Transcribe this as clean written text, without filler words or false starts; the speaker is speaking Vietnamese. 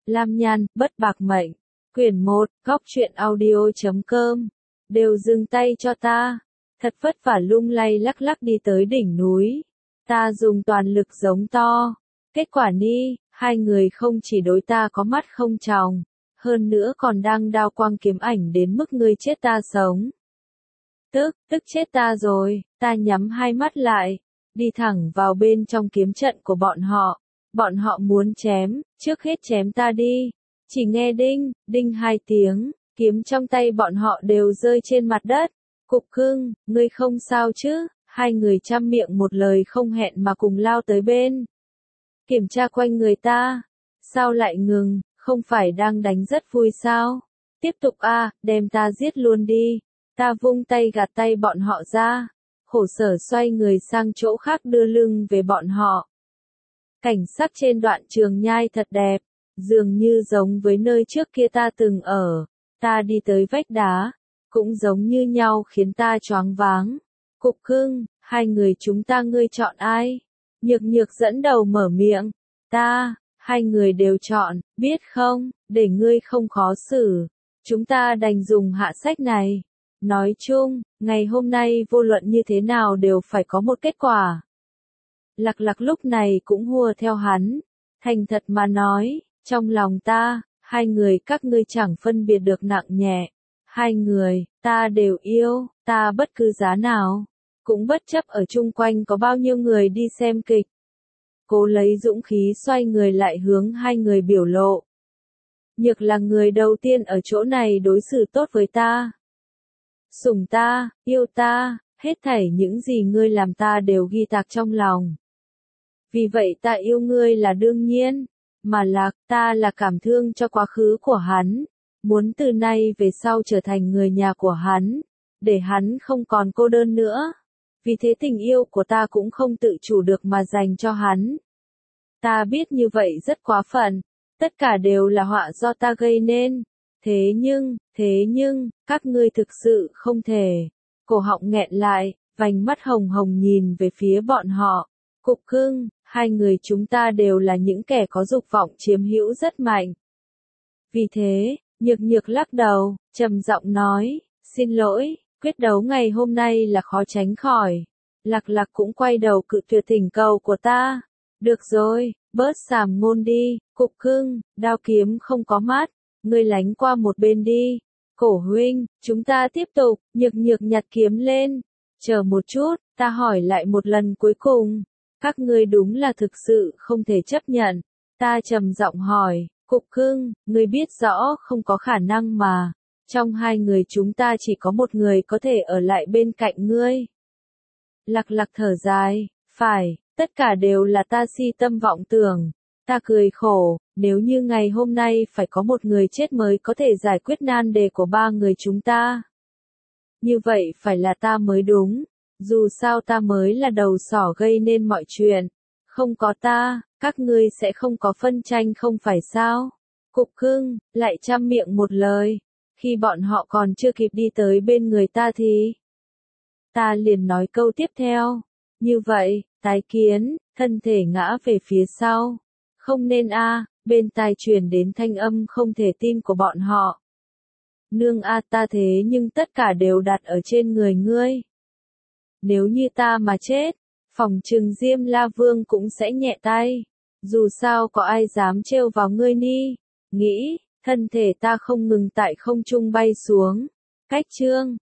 Lam Nhan, Bất Bạc Mệnh. Quyển 1, Góc truyện audio.com. Đều dừng tay cho ta. Thật vất vả lung lay lắc lắc đi tới đỉnh núi. Ta dùng toàn lực giống to. Kết quả ni, hai người không chỉ đối ta có mắt không tròng, hơn nữa còn đang đao quang kiếm ảnh đến mức ngươi chết ta sống. Tức chết ta rồi, ta nhắm hai mắt lại, đi thẳng vào bên trong kiếm trận của bọn họ. Bọn họ muốn chém, trước hết chém ta đi. Chỉ nghe đinh, đinh hai tiếng, kiếm trong tay bọn họ đều rơi trên mặt đất. Cục Cưng, ngươi không sao chứ? Hai người chăm miệng một lời không hẹn mà cùng lao tới bên. Kiểm tra quanh người ta. Sao lại ngừng, không phải đang đánh rất vui sao? Tiếp tục a, đem ta giết luôn đi. Ta vung tay gạt tay bọn họ ra. Khổ sở xoay người sang chỗ khác đưa lưng về bọn họ. Cảnh sắc trên đoạn trường nhai thật đẹp, dường như giống với nơi trước kia ta từng ở. Ta đi tới vách đá, cũng giống như nhau khiến ta choáng váng. Cục Cưng, hai người chúng ta ngươi chọn ai? Nhược Nhược dẫn đầu mở miệng. Ta, hai người đều chọn, biết không, để ngươi không khó xử. Chúng ta đành dùng hạ sách này. Nói chung, ngày hôm nay vô luận như thế nào đều phải có một kết quả. Lặc Lặc lúc này cũng hùa theo hắn. Thành thật mà nói, trong lòng ta, hai người các ngươi chẳng phân biệt được nặng nhẹ. Hai người, ta đều yêu, ta bất cứ giá nào, cũng bất chấp ở chung quanh có bao nhiêu người đi xem kịch. Cố lấy dũng khí xoay người lại hướng hai người biểu lộ. Nhược là người đầu tiên ở chỗ này đối xử tốt với ta. Sủng ta, yêu ta, hết thảy những gì ngươi làm ta đều ghi tạc trong lòng. Vì vậy ta yêu ngươi là đương nhiên, mà Lạc, ta là cảm thương cho quá khứ của hắn, muốn từ nay về sau trở thành người nhà của hắn, để hắn không còn cô đơn nữa. Vì thế tình yêu của ta cũng không tự chủ được mà dành cho hắn. Ta biết như vậy rất quá phận, tất cả đều là họa do ta gây nên. Thế nhưng, các ngươi thực sự không thể. Cổ họng nghẹn lại, vành mắt hồng hồng nhìn về phía bọn họ. Cục Cưng, hai người chúng ta đều là những kẻ có dục vọng chiếm hữu rất mạnh. Vì thế, Nhược Nhược lắc đầu, trầm giọng nói, xin lỗi, quyết đấu ngày hôm nay là khó tránh khỏi. Lặc Lặc cũng quay đầu cự tuyệt thỉnh cầu của ta. Được rồi, bớt sàm ngôn đi, Cục Cưng, đao kiếm không có mắt, ngươi lánh qua một bên đi. Cổ huynh, chúng ta tiếp tục. Nhược Nhược nhặt kiếm lên. Chờ một chút, ta hỏi lại một lần cuối cùng. Các ngươi đúng là thực sự không thể chấp nhận. Ta trầm giọng hỏi, Cục Cưng, ngươi biết rõ không có khả năng mà. Trong hai người chúng ta chỉ có một người có thể ở lại bên cạnh ngươi. Lặc Lặc thở dài, phải, tất cả đều là ta si tâm vọng tưởng. Ta cười khổ, nếu như ngày hôm nay phải có một người chết mới có thể giải quyết nan đề của ba người chúng ta. Như vậy phải là ta mới đúng, dù sao ta mới là đầu sỏ gây nên mọi chuyện. Không có ta, các ngươi sẽ không có phân tranh không phải sao? Cục Cưng, lại chăm miệng một lời. Khi bọn họ còn chưa kịp đi tới bên người ta thì ta liền nói câu tiếp theo. Như vậy, tái kiến, thân thể ngã về phía sau. Không nên a, bên tai truyền đến thanh âm không thể tin của bọn họ. Nương a, ta thế nhưng tất cả đều đặt ở trên người ngươi. Nếu như ta mà chết, phòng trừng Diêm La Vương cũng sẽ nhẹ tay. Dù sao có ai dám trêu vào ngươi ni. Nghĩ, thân thể ta không ngừng tại không trung bay xuống. Cách chương